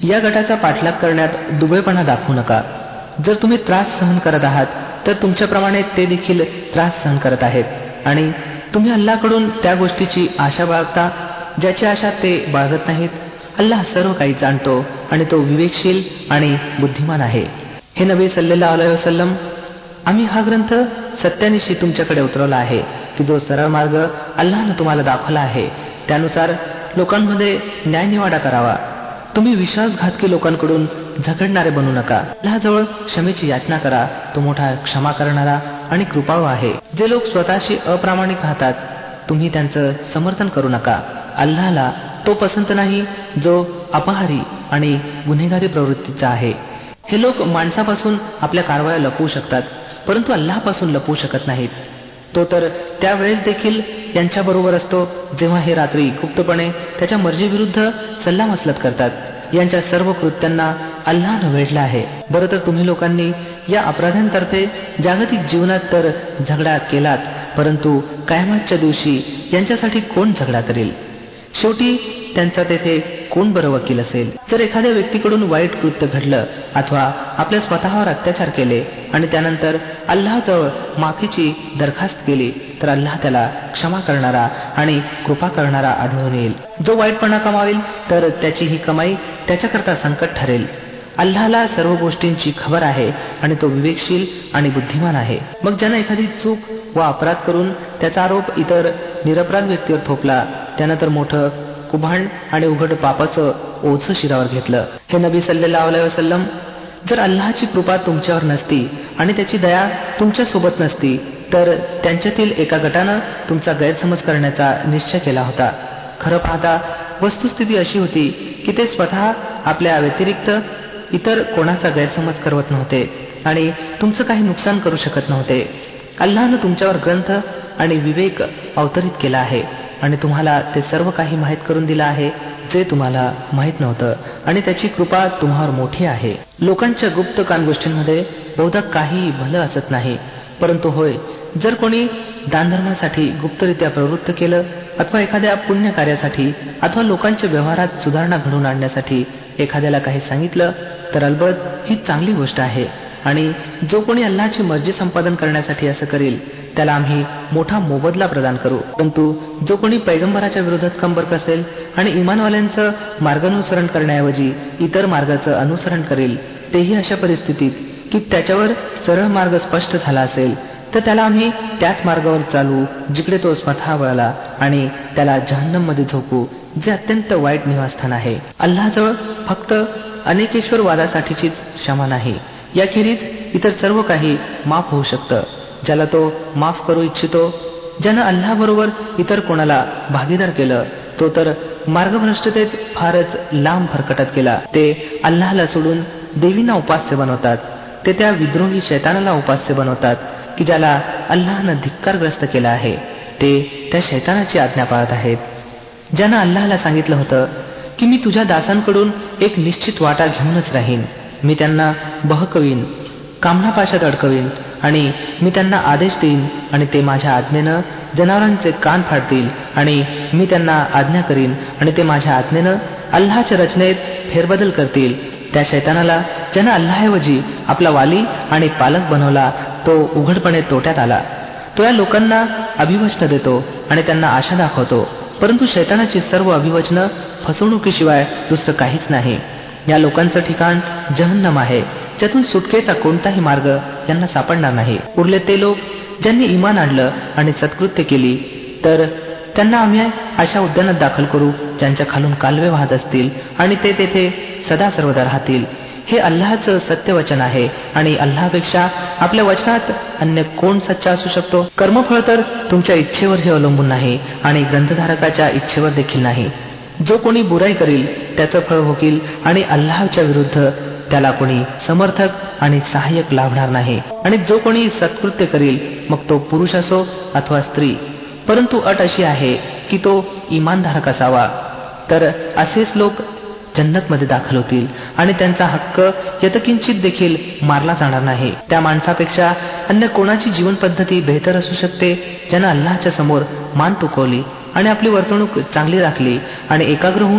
या गटाचा पाठलाग करण्यात दुबळेपणा दाखवू नका. जर तुम्ही त्रास सहन करत आहात तर तुमच्याप्रमाणे ते देखील त्रास सहन करत आहेत आणि तुम्ही अल्लाहकडून त्या गोष्टीची आशा बाळगता ज्याची आशा ते बाळगत नाहीत. अल्लाह सर्व काही जाणतो आणि तो विवेकशील आणि बुद्धिमान आहे. हे नबी सल्लल्लाहु अलैहि वसल्लम, आम्ही हा ग्रंथ सत्यानिशी तुमच्याकडे उतरवला आहे की जो सरळ मार्ग अल्लाहनं तुम्हाला दाखवला आहे त्यानुसार लोकांमध्ये न्यायनिवाडा करावा. तुम्ही विश्वासघातकी लोकांकडून झगडणारे बनू नका. अल्लाहजवळ क्षमेची याचना करा, तो मोठा क्षमा करणारा आणि कृपाळू आहे. जे लोक स्वतःशी अप्रामाणिक राहतात तुम्ही त्यांचं समर्थन करू नका. अल्लाहला तो पसंत नाही जो अपहारी आणि गुन्हेगारी प्रवृत्तीचा आहे. हे लोक माणसापासून आपल्या कारवाया लपवू शकतात परंतु अल्लाहपासून लपवू शकत नाहीत. तो तर त्यावेळेस देखील यांच्याबरोबर असतो जेव्हा हे रात्री गुप्तपणे त्याच्या मर्जीविरुद्ध सल्लामसलत करतात. यांच्या सर्व कृत्यांना अल्लाहनं वेढलं आहे. बरं तर तुम्ही लोकांनी या अपराध्यांतर्फे जागतिक जीवनात तर झगडा केलात परंतु कयामतच्या दिवशी यांच्यासाठी कोण झगडा करेल? शेवटी त्यांचा तेथे कोण बरं वकील असेल? जर एखाद्या व्यक्तीकडून वाईट कृत्य घडलं अथवा आपल्या स्वतःवर अत्याचार केले आणि त्यानंतर अल्लाहजवळ माफीची दरखास्त केली तर अल्लाह त्याला क्षमा करणारा आणि कृपा करणारा आढळून येईल. जो वाईटपणा कमावेल तर त्याची ही कमाई त्याच्याकरता संकट ठरेल. अल्लाहला सर्व गोष्टींची खबर आहे आणि तो विवेकशील आणि बुद्धिमान आहे. मग ज्यानं एखादी चूक व अपराध करून त्याचा आरोप इतर निरपराध व्यक्तीवर थोपला त्यानं तर मोठं कुभांड आणि उघड पापाचं ओझं शिरावर घेतलं. हे नबी सल्लल्लाहु अलैहि वसल्लम, जर अल्लाहची कृपा तुमच्यावर नसती आणि त्याची दया तुमच्या सोबत नसती तर त्यांच्यातील एका गटानं तुमचा गैरसमज करण्याचा निश्चय केला होता. खरं पाहता वस्तुस्थिती अशी होती की ते स्वतः आपल्या व्यतिरिक्त इतर कोणाचा गैरसमज करवत नव्हते आणि तुमचं काही नुकसान करू शकत नव्हते. अल्लाहनं तुमच्यावर ग्रंथ आणि विवेक अवतरित केला आहे आणि तुम्हाला ते सर्व काही माहीत करून दिलं आहे जे तुम्हाला माहीत नव्हतं आणि त्याची कृपा तुम्हावर मोठी आहे. लोकांच्या गुप्त कानगोष्टींमध्ये बहुधा काही भलं असत नाही परंतु होय, जर कोणी दानधर्मासाठी गुप्तरित्या प्रवृत्त केलं अथवा एखाद्या पुण्य कार्यासाठी अथवा लोकांच्या व्यवहारात सुधारणा घडवून आणण्यासाठी एखाद्याला काही सांगितलं तर अलबत ही चांगली गोष्ट आहे. आणि जो कोणी अल्लाहची मर्जी संपादन करण्यासाठी असं करेल त्याला आम्ही मोठा मोबदला प्रदान करू. परंतु जो कोणी पैगंबराच्या विरोधात कंबर कसेल आणि इमानवाल्यांचं मार्गानुसरण करण्याऐवजी इतर मार्गाचं अनुसरण करेल तेही अशा परिस्थितीत की त्याच्यावर सरळ मार्ग स्पष्ट झाला असेल तर त्याला आम्ही त्याच मार्गावर चालू जिकडे तो स्वतः वळला आणि त्याला जहन्नममध्ये झोपू जे अत्यंत वाईट निवासस्थान आहे. अल्लाहजवळ फक्त अनेकेश्वरवादासाठीचीच क्षमा नाही, याखेरीज इतर सर्व काही माफ होऊ शकतं ज्याला तो माफ करू इच्छितो. ज्यानं अल्लाहबरोबर इतर कोणाला भागीदार केलं तो तर मार्गभ्रष्टतेत फारच लांब भरकटत गेला. ते अल्लाहला सोडून देवींना उपास्य बनवतात. ते त्या विद्रोही शैतानाला उपास्य बनवतात की ज्याला अल्लाहनं धिक्कारग्रस्त केला आहे. ते त्या शैतानाची आज्ञा पाळत आहेत. ज्यानं अल्लाहला सांगितलं होतं की मी तुझ्या दासांकडून एक निश्चित वाटा घेऊनच राहीन, मी त्यांना बहकवीन, कामनापाशात अडकवीन आणि मी त्यांना आदेश देईन आणि ते माझ्या आज्ञेनं जनावरांचे कान फाडतील आणि मी त्यांना आज्ञा करीन आणि ते माझ्या आज्ञेनं अल्लाहच्या रचनेत फेरबदल करतील. त्या शैतानाला ज्यानं अल्लाहऐवजी आपला वाली आणि पालक बनवला तो उघडपणे तोट्यात आला. तो या लोकांना अभिवचनं देतो आणि त्यांना आशा दाखवतो परंतु शैतानाची सर्व अभिवचनं फसवणुकीशिवाय दुसरं काहीच नाही. या लोकांचं ठिकाण जहन्नम आहे ज्यातून सुटकेचा कोणताही मार्ग यांना सापडणार नाही. उरले ते लोक ज्यांनी इमान आणलं आणि सत्कृत्य केली तर त्यांना आम्ही अशा उद्यानात दाखल करू ज्यांच्या खालून कालवे वाहत असतील आणि ते तेथे सदा सर्वदा राहतील. हे अल्लाहचं सत्यवचन आहे आणि अल्लाहपेक्षा आपल्या वचनात अन्य कोण सच्चा असू शकतो? कर्मफळ तर तुमच्या इच्छेवरही अवलंबून नाही आणि ग्रंथधारकाच्या इच्छेवर देखील नाही. जो कोणी बुराई करील त्याचं फळ भोगील आणि अल्लाहच्या विरुद्ध त्याला कोणी समर्थक आणि सहाय्यक लाभणार नाही. आणि जो कोणी सत्कृत्य करील मग तो पुरुष असो अथवा स्त्री, परंतु अट अशी आहे की तो इमानधारक असावा, तर असेच लोक जन्नतमध्ये दाखल होतील आणि त्यांचा हक्क यतकिंचित देखील मारला जाणार नाही. त्या माणसापेक्षा अन्य कोणाची जीवन पद्धती बेहतर असू शकते ज्यानं अल्लाहच्या समोर मान तुकवली आणि आपली वर्तणूक चांगली राखली आणि एकाग्र होऊन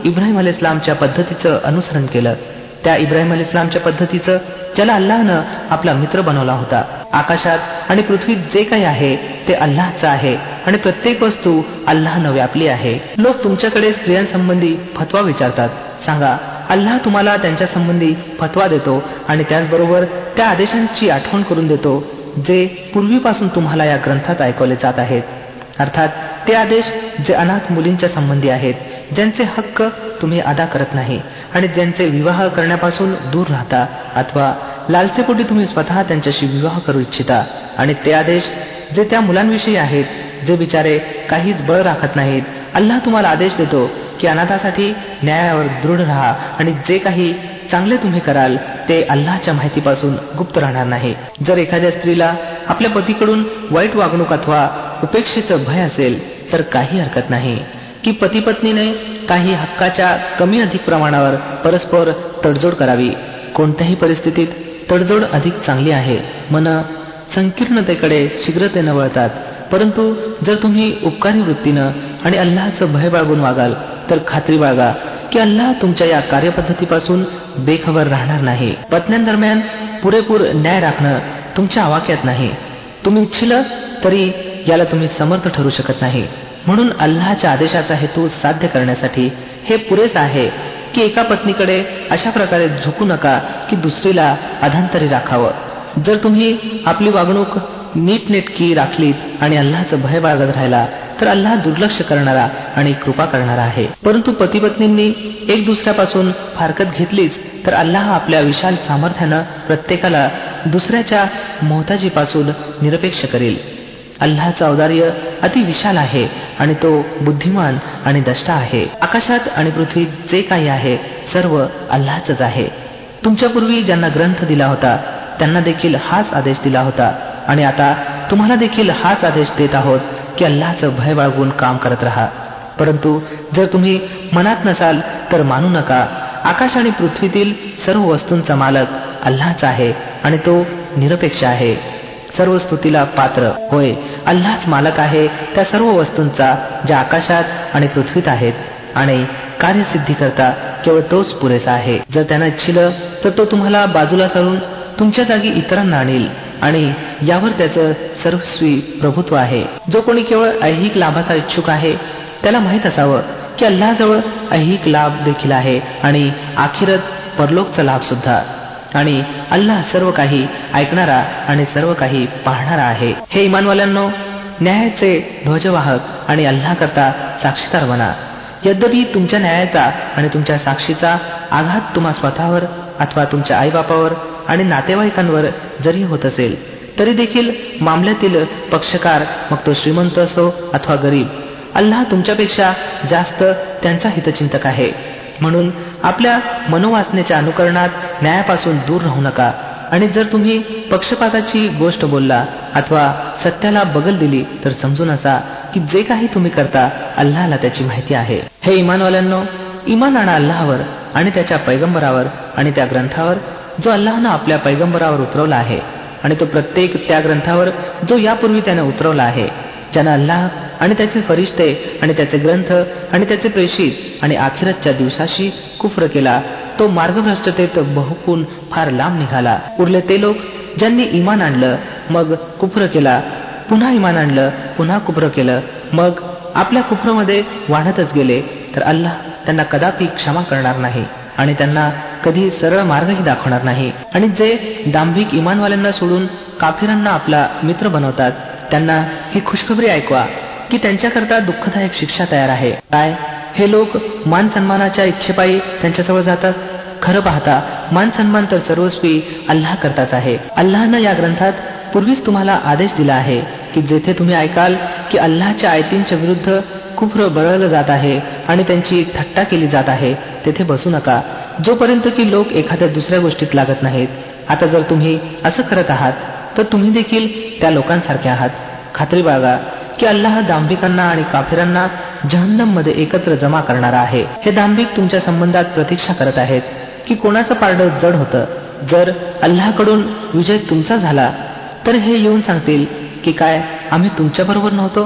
इब्राहिम अलैहिस्सलामच्या पद्धतीचं अनुसरण केलं, त्या इब्राहिम अलैहिस्सलामच्या पद्धतीचं ज्याला अल्लाहनं आपला मित्र बनवला होता. आकाशात आणि पृथ्वीत जे काही आहे ते अल्लाहचं आहे आणि प्रत्येक वस्तू अल्लाहनं व्यापली आहे. लोक तुमच्याकडे स्त्रियांसंबंधी फतवा विचारतात. सांगा, अल्लाह तुम्हाला त्यांच्या संबंधी फतवा देतो आणि त्याचबरोबर त्या आदेशांची आठवण करून देतो जे पूर्वीपासून तुम्हाला या ग्रंथात ऐकवले जात आहेत. अर्थात ते आदेश जे अनाथ मुलींच्या संबंधी आहेत, ज्यांचे हक्क तुम्ही अदा करत नाही आणि ज्यांचे विवाह करण्यापासून दूर राहता अथवा लालसेपोटी तुम्ही स्वतः त्यांच्याशी विवाह करू इच्छिता, आणि ते आदेश जे त्या मुलांविषयी आहेत जे बिचारे काहीच बळ राखत नाहीत. अल्लाह तुम्हाला आदेश देतो की अनाथासाठी न्यायावर दृढ राहा आणि जे काही चांगले तुम्ही कराल ते अल्लाहच्या माहितीपासून गुप्त राहणार नाही. जर एखाद्या स्त्रीला आपल्या पतीकडून वाईट वागणूक अथवा उपेक्षेचं भय असेल तर काही हरकत नाही की पती पत्नीने काही हक्काच्या कमी अधिक प्रमाणावर परस्पर तडजोड करावी. कोणत्याही परिस्थितीत तडजोड अधिक चांगली आहे. मन संकीर्णतेकडे शीघ्रतेनं वळतात, परंतु जर तुम्ही उपकारी वृत्तीनं आणि अल्लाहचं भय बाळगून वागाल तर खात्री बाळगा की अल्लाह तुमच्या या कार्यपद्धतीपासून बेखबर राहणार नाही. पत्न्यांदरम्यान पुरेपूर न्याय राखणं तुमच्या आवाक्यात नाही. तुम्ही इच्छिलं तरी याला तुम्ही समर्थ ठरू शकत नाही. म्हणून अल्लाहच्या आदेशाचा हेतू साध्य करण्यासाठी हे पुरेस आहे की एका पत्नीकडे अशा प्रकारे झुकू नका की दुसरीला अधांतरी राखावं. जर तुम्ही आपली वागणूक नीटनेटकी राखलीत आणि अल्लाहचं भय बाळगत राहिला तर अल्लाह दुर्लक्ष करणारा आणि कृपा करणारा आहे. परंतु पती पत्नींनी एक दुसऱ्यापासून फारकत घेतलीच तर अल्लाह आपल्या विशाल सामर्थ्यानं प्रत्येकाला दुसऱ्याच्या मोहताजीपासून निरपेक्ष करेल. अल्लाहचं औदार्य अति विशाल आहे आणि तो बुद्धिमान आणि दष्टा आहे. आकाशात आणि पृथ्वीत जे काही आहे सर्व अल्लाहचंच आहे. तुमच्यापूर्वी ज्यांना ग्रंथ दिला होता त्यांना देखील हाच आदेश दिला होता आणि आता तुम्हाला देखील हाच आदेश देत आहोत की अल्लाहचं भय बाळगून काम करत राहा. परंतु जर तुम्ही मनात नसाल तर मानू नका. आकाश आणि पृथ्वीतील सर्व वस्तूंचा मालक अल्लाहच आहे आणि तो निरपेक्ष आहे, सर्व स्तुतीला पात्र. होय, अल्लाहच मालक आहे त्या सर्व वस्तूंचा ज्या आकाशात आणि पृथ्वीत आहेत आणि कार्यसिद्धी करता केवळ तोच पुरेसा आहे. जर त्यानं इच्छिलं तर तो तुम्हाला बाजूला सारून तुमच्या जागी इतरांना आणील आणि यावर त्याचं सर्वस्वी प्रभुत्व आहे. जो कोणी केवळ ऐहिक लाभाचा इच्छुक आहे त्याला माहीत असावं की अल्लाहजवळ ऐहिक लाभ देखील आहे आणि आखिरत परलोकचा लाभ सुद्धा, आणि अल्लाह सर्व काही ऐकणारा आणि सर्व काही पाहणारा आहे. हे इमानवाल्यांनो, न्यायाचे ध्वजवाहक आणि अल्लाह करता साक्षीदार बना. यद्यपि तुमच्या न्यायाचा आणि तुमच्या साक्षीचा आघात तुम्हा स्वतःवर अथवा तुमच्या आईबापावर आणि नातेवाईकांवर जरी होत असेल तरी देखील मामल्यातील पक्षकार, मग तो श्रीमंत असो अथवा गरीब, अल्लाह तुमच्यापेक्षा जास्त त्यांचा हितचिंतक आहे. म्हणून आपल्या मनोवासनेच्या अनुकरणात न्यायापासून दूर राहू नका. आणि जर तुम्ही पक्षपाताची गोष्ट बोलला अथवा सत्याला बगल दिली तर समजून असा की जे काही तुम्ही करता अल्लाहला त्याची माहिती आहे. हे इमानवाल्यांनो, इमान आणा अल्लाहवर आणि त्याच्या पैगंबरावर आणि त्या ग्रंथावर जो अल्लाहनं आपल्या पैगंबरावर उतरवला आहे आणि तो प्रत्येक त्या ग्रंथावर जो यापूर्वी त्याने उतरवला आहे. ज्यानं अल्लाह आणि त्याचे फरिश्ते आणि त्याचे ग्रंथ आणि त्याचे प्रेषित आणि आखिरतच्या दिवसाशी कुफ्र केला तो मार्गभ्रष्टतेत बहुकून फार लांब निघाला. उरले ते लोक ज्यांनी इमान आणलं मग कुफ्र केला, पुन्हा इमान आणलं, पुन्हा कुफ्र केलं, मग आपल्या कुफ्रमध्ये वाढतच गेले तर अल्लाह त्यांना कदापि क्षमा करणार नाही आणि त्यांना कधी सरळ मार्गही दाखवणार नाही. आणि जे दांभिक इमानवाल्यांना सोडून काफिरांना आपला मित्र बनवतात त्यांना ही खुशखबरी ऐकवा की त्यांच्याकरता दुःखदायक शिक्षा तयार आहे. काय हे लोक मान सन्मानाच्या इच्छेपायी त्यांच्याजवळ जातात? खरं पाहता मान सन्मान तर सर्वस्वी अल्लाह करताच आहे. अल्लाहनं या ग्रंथात पूर्वीच तुम्हाला आदेश दिला आहे की जेथे तुम्ही ऐकाल की अल्लाहच्या आयतींच्या विरुद्ध कुफ्र बळवलं जात आहे आणि त्यांची थट्टा केली जात आहे तेथे बसू नका जोपर्यंत की लोक एखाद्या दुसऱ्या गोष्टीत लागत नाहीत. आता जर तुम्ही असं करत आहात तर तुम्ही देखील त्या लोकांसारखे आहात. खात्री बाळगा की अल्लाह दांभिकांना आणि काफिरांना जहन्नम मध्ये एकत्र जमा करणारा आहे. हे दांभिक तुमच्या संबंधात प्रतीक्षा करत आहेत की कोणाचं पारडं जड होतं. जर अल्लाहकडून विजय तुमचा झाला तर हे येऊन सांगतील की काय आम्ही तुमच्याबरोबर नव्हतो.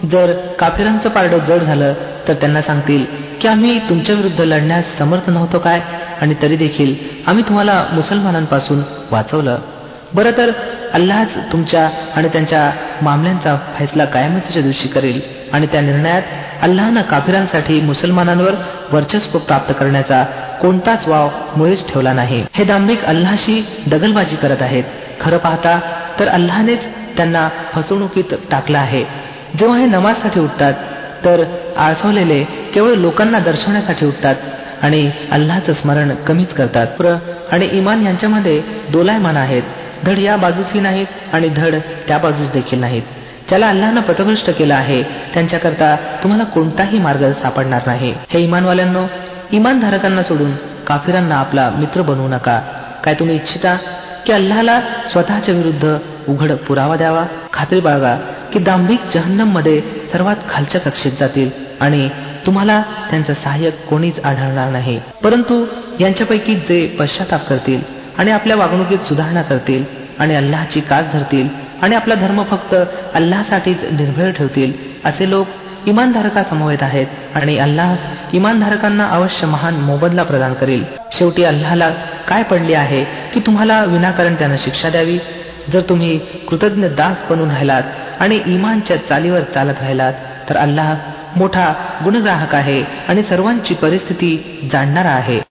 जर काफिरांचं पारडं जड झालं तर त्यांना सांगतील की आम्ही तुमच्या विरुद्ध लढण्यास समर्थ नव्हतो काय, आणि तरी देखील आम्ही तुम्हाला मुसलमानांपासून वाचवलं. बरं तर अल्लाहच तुमच्या आणि त्यांच्या मामल्यांचा फैसला कयामतीच्या दिवशी करेल, आणि त्या निर्णयात अल्लाहनं काफिरांसाठी मुसलमानांवर वर्चस्व प्राप्त करण्याचा कोणताच वाव मुळीच ठेवला नाही. हे दांभिक अल्लाहशी दगलबाजी करत आहेत. खरं पाहता तर अल्लाहनेच त्यांना फसवणुकीत टाकलं आहे. जेव्हा हे नमाजसाठी उठतात तर आळसवलेले केवळ लोकांना दर्शवण्यासाठी उठतात आणि अल्लाहचं स्मरण कमीच करतात. आणि इमान यांच्यामध्ये दोलायमान आहेत, धड या बाजूसही नाहीत आणि धड त्या बाजूस देखील नाहीत. ज्याला अल्लाहनं पथभ्रष्ट केलं आहे त्यांच्याकरता तुम्हाला कोणताही मार्ग सापडणार नाही. हे इमानवाल्यांनो, इमानधारकांना सोडून काफिरांना आपला मित्र बनवू नका. काय तुम्ही इच्छिता की अल्लाहला स्वतःच्या विरुद्ध उघड पुरावा द्यावा? खात्री बाळगा की दांभिक जहन्नममध्ये सर्वात खालच्या कक्षेत जातील आणि तुम्हाला त्यांचा सहाय्यक कोणीच आढळणार नाही. परंतु यांच्यापैकी जे पश्चाताप करतील आणि आपल्या वागणुकीत सुधारणा करतील आणि अल्लाहची कास धरतील आणि आपला धर्म फक्त अल्लाहसाठीच निर्भय ठेवतील, असे लोक इमानधारकासमवेत आहेत, आणि अल्लाह इमानधारकांना अवश्य महान मोबदला प्रदान करील. शेवटी अल्लाहला काय पडले आहे की तुम्हाला विनाकारण त्यानं शिक्षा द्यावी? जर तुम्ही कृतज्ञ दास बनून राहिलात आणि इमानच्या चालीवर चालत राहिलात तर अल्लाह मोठा गुणग्राहक आहे आणि सर्वांची परिस्थिती जाणणारा आहे.